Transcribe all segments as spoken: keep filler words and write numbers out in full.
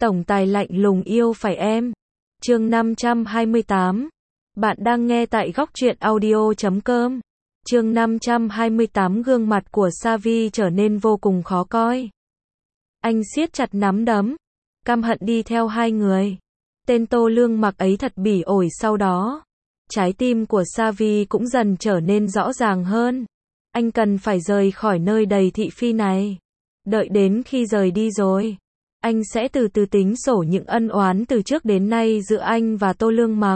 Tổng tài lạnh lùng yêu phải em. Chương năm trăm hai mươi tám. Bạn đang nghe tại góc truyện audio chấm com. Chương năm trăm hai mươi tám. Gương mặt của Savi trở nên vô cùng khó coi. Anh siết chặt nắm đấm, căm hận đi theo hai người. Tên Tô Lương Mặc ấy thật bỉ ổi. Sau đó, trái tim của Savi cũng dần trở nên rõ ràng hơn. Anh cần phải rời khỏi nơi đầy thị phi này. Đợi đến khi rời đi rồi, anh sẽ từ từ tính sổ những ân oán từ trước đến nay giữa anh và Tô Lương Mặc.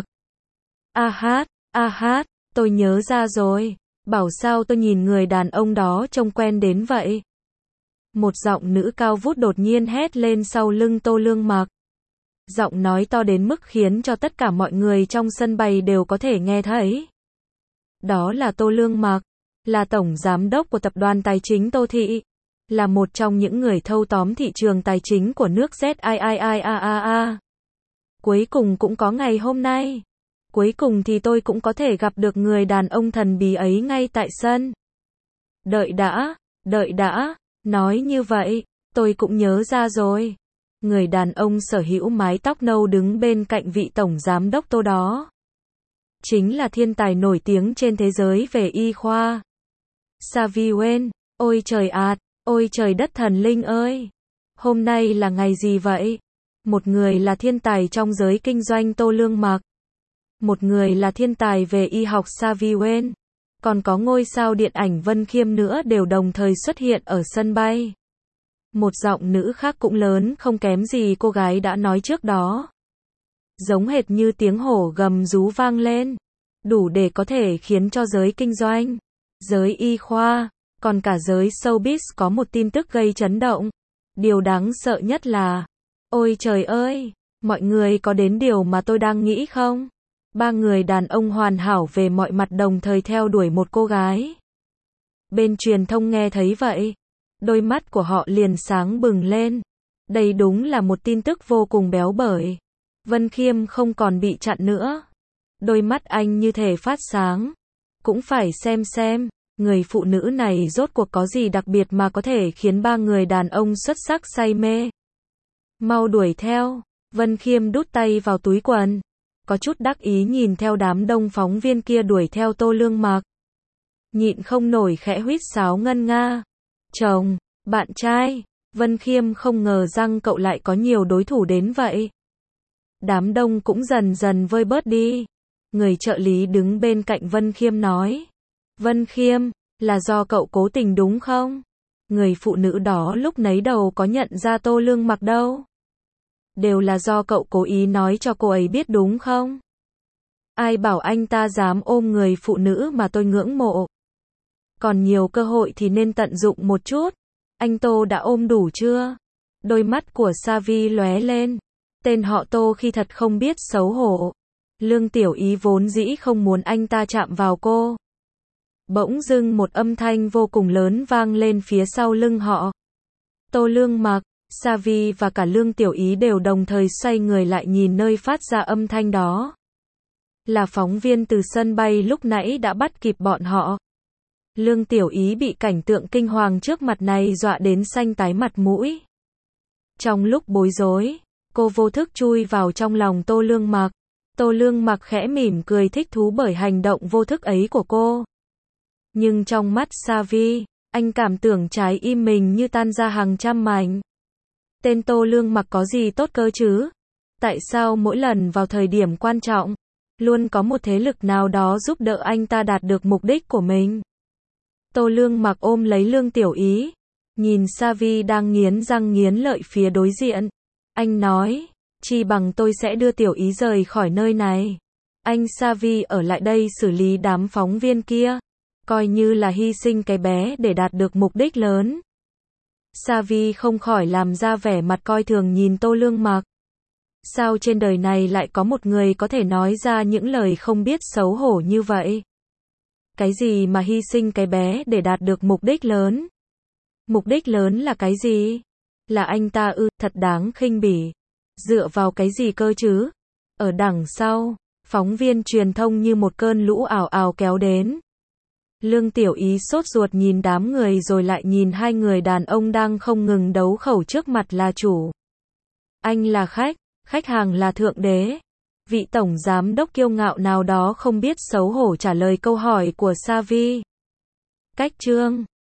A hát, a hát, tôi nhớ ra rồi. Bảo sao tôi nhìn người đàn ông đó trông quen đến vậy. Một giọng nữ cao vút đột nhiên hét lên sau lưng Tô Lương Mặc. Giọng nói to đến mức khiến cho tất cả mọi người trong sân bay đều có thể nghe thấy. Đó là Tô Lương Mặc, là tổng giám đốc của tập đoàn tài chính Tô Thị, là một trong những người thâu tóm thị trường tài chính của nước Z I I I A A A. Cuối cùng cũng có ngày hôm nay. Cuối cùng thì tôi cũng có thể gặp được người đàn ông thần bí ấy ngay tại sân. Đợi đã, đợi đã, nói như vậy, tôi cũng nhớ ra rồi. Người đàn ông sở hữu mái tóc nâu đứng bên cạnh vị tổng giám đốc Tô đó. Chính là thiên tài nổi tiếng trên thế giới về y khoa. Savi Wen, ôi trời ạt, ôi trời đất thần linh ơi. Hôm nay là ngày gì vậy? Một người là thiên tài trong giới kinh doanh Tô Lương Mặc. Một người là thiên tài về y học Savi Wen. Còn có ngôi sao điện ảnh Vân Khiêm nữa đều đồng thời xuất hiện ở sân bay. Một giọng nữ khác cũng lớn không kém gì cô gái đã nói trước đó. Giống hệt như tiếng hổ gầm rú vang lên. Đủ để có thể khiến cho giới kinh doanh, giới y khoa, còn cả giới showbiz có một tin tức gây chấn động. Điều đáng sợ nhất là, ôi trời ơi, mọi người có đến điều mà tôi đang nghĩ không? Ba người đàn ông hoàn hảo về mọi mặt đồng thời theo đuổi một cô gái. Bên truyền thông nghe thấy vậy, đôi mắt của họ liền sáng bừng lên. Đây đúng là một tin tức vô cùng béo bở. Vân Khiêm không còn bị chặn nữa. Đôi mắt anh như thể phát sáng. Cũng phải xem xem, người phụ nữ này rốt cuộc có gì đặc biệt mà có thể khiến ba người đàn ông xuất sắc say mê. Mau đuổi theo. Vân Khiêm đút tay vào túi quần, có chút đắc ý nhìn theo đám đông phóng viên kia đuổi theo Tô Lương Mặc. Nhịn không nổi khẽ huýt sáo ngân nga. Chồng, bạn trai, Vân Khiêm không ngờ rằng cậu lại có nhiều đối thủ đến vậy. Đám đông cũng dần dần vơi bớt đi. Người trợ lý đứng bên cạnh Vân Khiêm nói. Vân Khiêm, là do cậu cố tình đúng không? Người phụ nữ đó lúc nấy đầu có nhận ra Tô Lương Mặc đâu. Đều là do cậu cố ý nói cho cô ấy biết đúng không? Ai bảo anh ta dám ôm người phụ nữ mà tôi ngưỡng mộ. Còn nhiều cơ hội thì nên tận dụng một chút. Anh Tô đã ôm đủ chưa? Đôi mắt của Savi lóe lên. Tên họ Tô khi thật không biết xấu hổ. Lương Tiểu Ý vốn dĩ không muốn anh ta chạm vào cô. Bỗng dưng một âm thanh vô cùng lớn vang lên phía sau lưng họ. Tô Lương Mặc, Savi và cả Lương Tiểu Ý đều đồng thời xoay người lại nhìn nơi phát ra âm thanh đó. Là phóng viên từ sân bay lúc nãy đã bắt kịp bọn họ. Lương Tiểu Ý bị cảnh tượng kinh hoàng trước mặt này dọa đến xanh tái mặt mũi. Trong lúc bối rối, cô vô thức chui vào trong lòng Tô Lương Mặc. Tô Lương Mặc khẽ mỉm cười thích thú bởi hành động vô thức ấy của cô. Nhưng trong mắt Savi, anh cảm tưởng trái im mình như tan ra hàng trăm mảnh. Tên Tô Lương Mặc có gì tốt cơ chứ? Tại sao mỗi lần vào thời điểm quan trọng, luôn có một thế lực nào đó giúp đỡ anh ta đạt được mục đích của mình? Tô Lương Mặc ôm lấy Lương Tiểu Ý, nhìn Savi đang nghiến răng nghiến lợi phía đối diện. Anh nói, chi bằng tôi sẽ đưa Tiểu Ý rời khỏi nơi này. Anh Savi ở lại đây xử lý đám phóng viên kia, coi như là hy sinh cái bé để đạt được mục đích lớn. Savi không khỏi làm ra vẻ mặt coi thường nhìn Tô Lương Mặc. Sao trên đời này lại có một người có thể nói ra những lời không biết xấu hổ như vậy? Cái gì mà hy sinh cái bé để đạt được mục đích lớn? Mục đích lớn là cái gì? Là anh ta ư, thật đáng khinh bỉ. Dựa vào cái gì cơ chứ? Ở đằng sau, phóng viên truyền thông như một cơn lũ ào ào kéo đến. Lương Tiểu Ý sốt ruột nhìn đám người rồi lại nhìn hai người đàn ông đang không ngừng đấu khẩu trước mặt là chủ. Anh là khách, khách hàng là thượng đế. Vị tổng giám đốc kiêu ngạo nào đó không biết xấu hổ trả lời câu hỏi của Savi. Cách chương